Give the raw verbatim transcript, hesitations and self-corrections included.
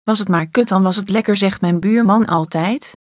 Was het maar kut, dan was het lekker, zegt mijn buurman altijd.